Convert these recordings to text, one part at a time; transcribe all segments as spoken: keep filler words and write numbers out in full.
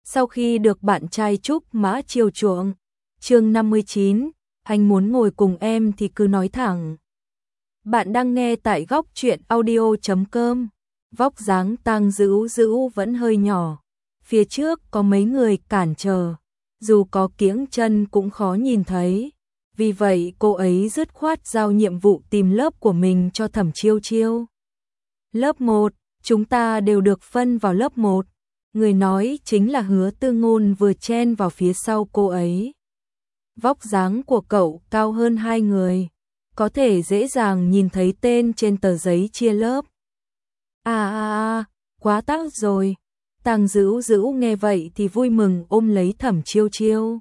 Sau khi được bạn trai Trúc Mã chiều chuộng. Chương năm mươi chín, anh muốn ngồi cùng em thì cứ nói thẳng. Bạn đang nghe tại góc truyện audio chấm com. Vóc dáng Tang Dữu Dữu vẫn hơi nhỏ. Phía trước có mấy người cản trở, dù có kiễng chân cũng khó nhìn thấy. Vì vậy cô ấy dứt khoát giao nhiệm vụ tìm lớp của mình cho Thẩm Chiêu Chiêu. Lớp một, chúng ta đều được phân vào lớp một. Người nói chính là Hứa Tư Ngôn vừa chen vào phía sau cô ấy. Vóc dáng của cậu cao hơn hai người, có thể dễ dàng nhìn thấy tên trên tờ giấy chia lớp. À à à, quá tác rồi. Tang Dữu Dữu nghe vậy thì vui mừng ôm lấy Thẩm Chiêu Chiêu.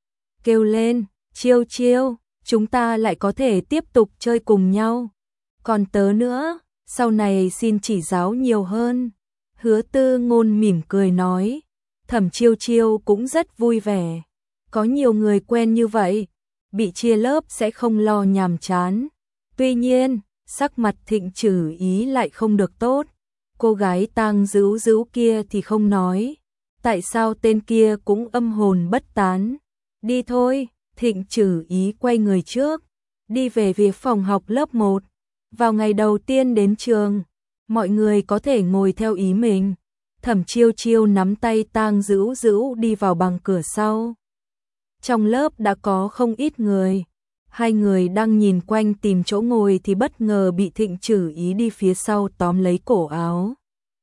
Kêu lên, Chiêu Chiêu, chúng ta lại có thể tiếp tục chơi cùng nhau. Còn tớ nữa, sau này xin chỉ giáo nhiều hơn. Hứa Tư Ngôn mỉm cười nói. Thẩm Chiêu Chiêu cũng rất vui vẻ. Có nhiều người quen như vậy, bị chia lớp sẽ không lo nhàm chán. Tuy nhiên, sắc mặt Thịnh Trử Ý lại không được tốt. Cô gái Tang Dữu Dữu kia thì không nói. Tại sao tên kia cũng âm hồn bất tán? Đi thôi, Thịnh Trử Ý quay người trước, đi về phía phòng học lớp một. Vào ngày đầu tiên đến trường, mọi người có thể ngồi theo ý mình. Thẩm Chiêu Chiêu nắm tay Tang Dữu Dữu đi vào bằng cửa sau. Trong lớp đã có không ít người. Hai người đang nhìn quanh tìm chỗ ngồi thì bất ngờ bị Thịnh Trử Ý đi phía sau tóm lấy cổ áo.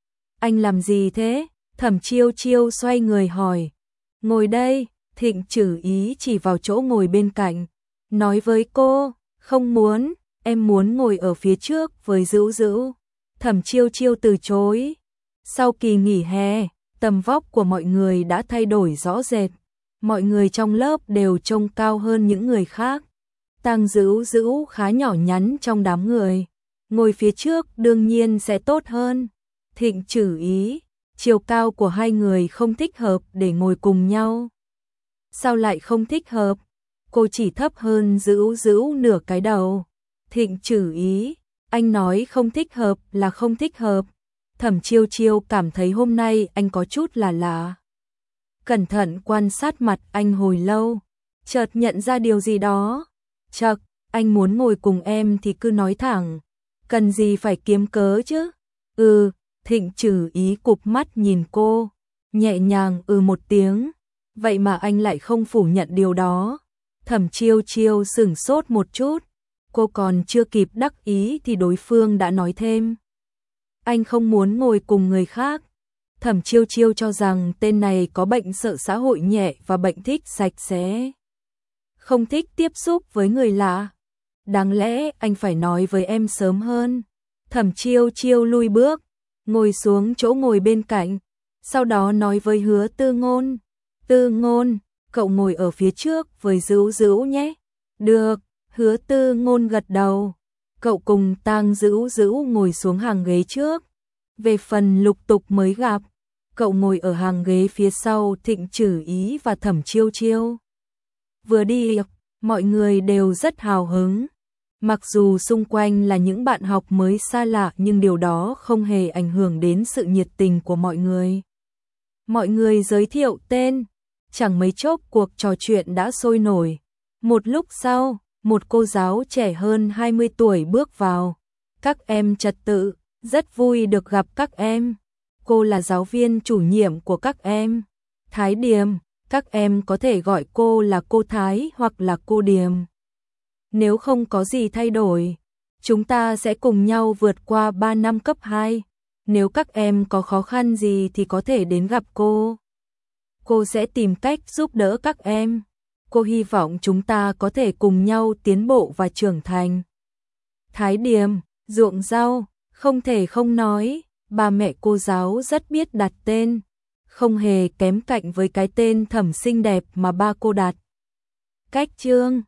Anh làm gì thế? Thẩm Chiêu Chiêu xoay người hỏi. Ngồi đây, Thịnh Trử Ý chỉ vào chỗ ngồi bên cạnh. Nói với cô, không muốn, em muốn ngồi ở phía trước với Dữu Dữu. Thẩm Chiêu Chiêu từ chối. Sau kỳ nghỉ hè, tầm vóc của mọi người đã thay đổi rõ rệt. Mọi người trong lớp đều trông cao hơn những người khác. Tang Dữu Dữu khá nhỏ nhắn trong đám người. Ngồi phía trước đương nhiên sẽ tốt hơn. Thịnh Trử Ý, chiều cao của hai người không thích hợp để ngồi cùng nhau. Sao lại không thích hợp? Cô chỉ thấp hơn Dữu Dữu nửa cái đầu. Thịnh Trử Ý, anh nói không thích hợp là không thích hợp. Thẩm Chiêu Chiêu cảm thấy hôm nay anh có chút là lạ. Cẩn thận quan sát mặt anh hồi lâu, chợt nhận ra điều gì đó. Chậc, anh muốn ngồi cùng em thì cứ nói thẳng, cần gì phải kiếm cớ chứ? Ừ, Thịnh Trử Ý cụp mắt nhìn cô, nhẹ nhàng ừ một tiếng. Vậy mà anh lại không phủ nhận điều đó. Thẩm Chiêu Chiêu sửng sốt một chút, cô còn chưa kịp đắc ý thì đối phương đã nói thêm. Anh không muốn ngồi cùng người khác. Thẩm Chiêu Chiêu cho rằng tên này có bệnh sợ xã hội nhẹ và bệnh thích sạch sẽ. Không thích tiếp xúc với người lạ. Đáng lẽ anh phải nói với em sớm hơn. Thẩm Chiêu Chiêu lui bước, ngồi xuống chỗ ngồi bên cạnh. Sau đó nói với Hứa Tư Ngôn. Tư Ngôn, cậu ngồi ở phía trước với Dữu Dữu nhé. Được, Hứa Tư Ngôn gật đầu. Cậu cùng Tang Dữu Dữu ngồi xuống hàng ghế trước. Về phần Lục Tục mới gặp, cậu ngồi ở hàng ghế phía sau Thịnh Trử Ý và Thẩm Chiêu Chiêu. Vừa đi, mọi người đều rất hào hứng. Mặc dù xung quanh là những bạn học mới xa lạ nhưng điều đó không hề ảnh hưởng đến sự nhiệt tình của mọi người. Mọi người giới thiệu tên, chẳng mấy chốc cuộc trò chuyện đã sôi nổi. Một lúc sau, một cô giáo trẻ hơn hai mươi tuổi bước vào. Các em trật tự, rất vui được gặp các em. Cô là giáo viên chủ nhiệm của các em. Thái Điềm, các em có thể gọi cô là cô Thái hoặc là cô Điềm. Nếu không có gì thay đổi, chúng ta sẽ cùng nhau vượt qua ba năm cấp hai. Nếu các em có khó khăn gì thì có thể đến gặp cô. Cô sẽ tìm cách giúp đỡ các em. Cô hy vọng chúng ta có thể cùng nhau tiến bộ và trưởng thành. Thái Điềm, ruộng rau, không thể không nói, bà mẹ cô giáo rất biết đặt tên, không hề kém cạnh với cái tên Thẩm xinh đẹp mà ba cô đặt. Cách Trương,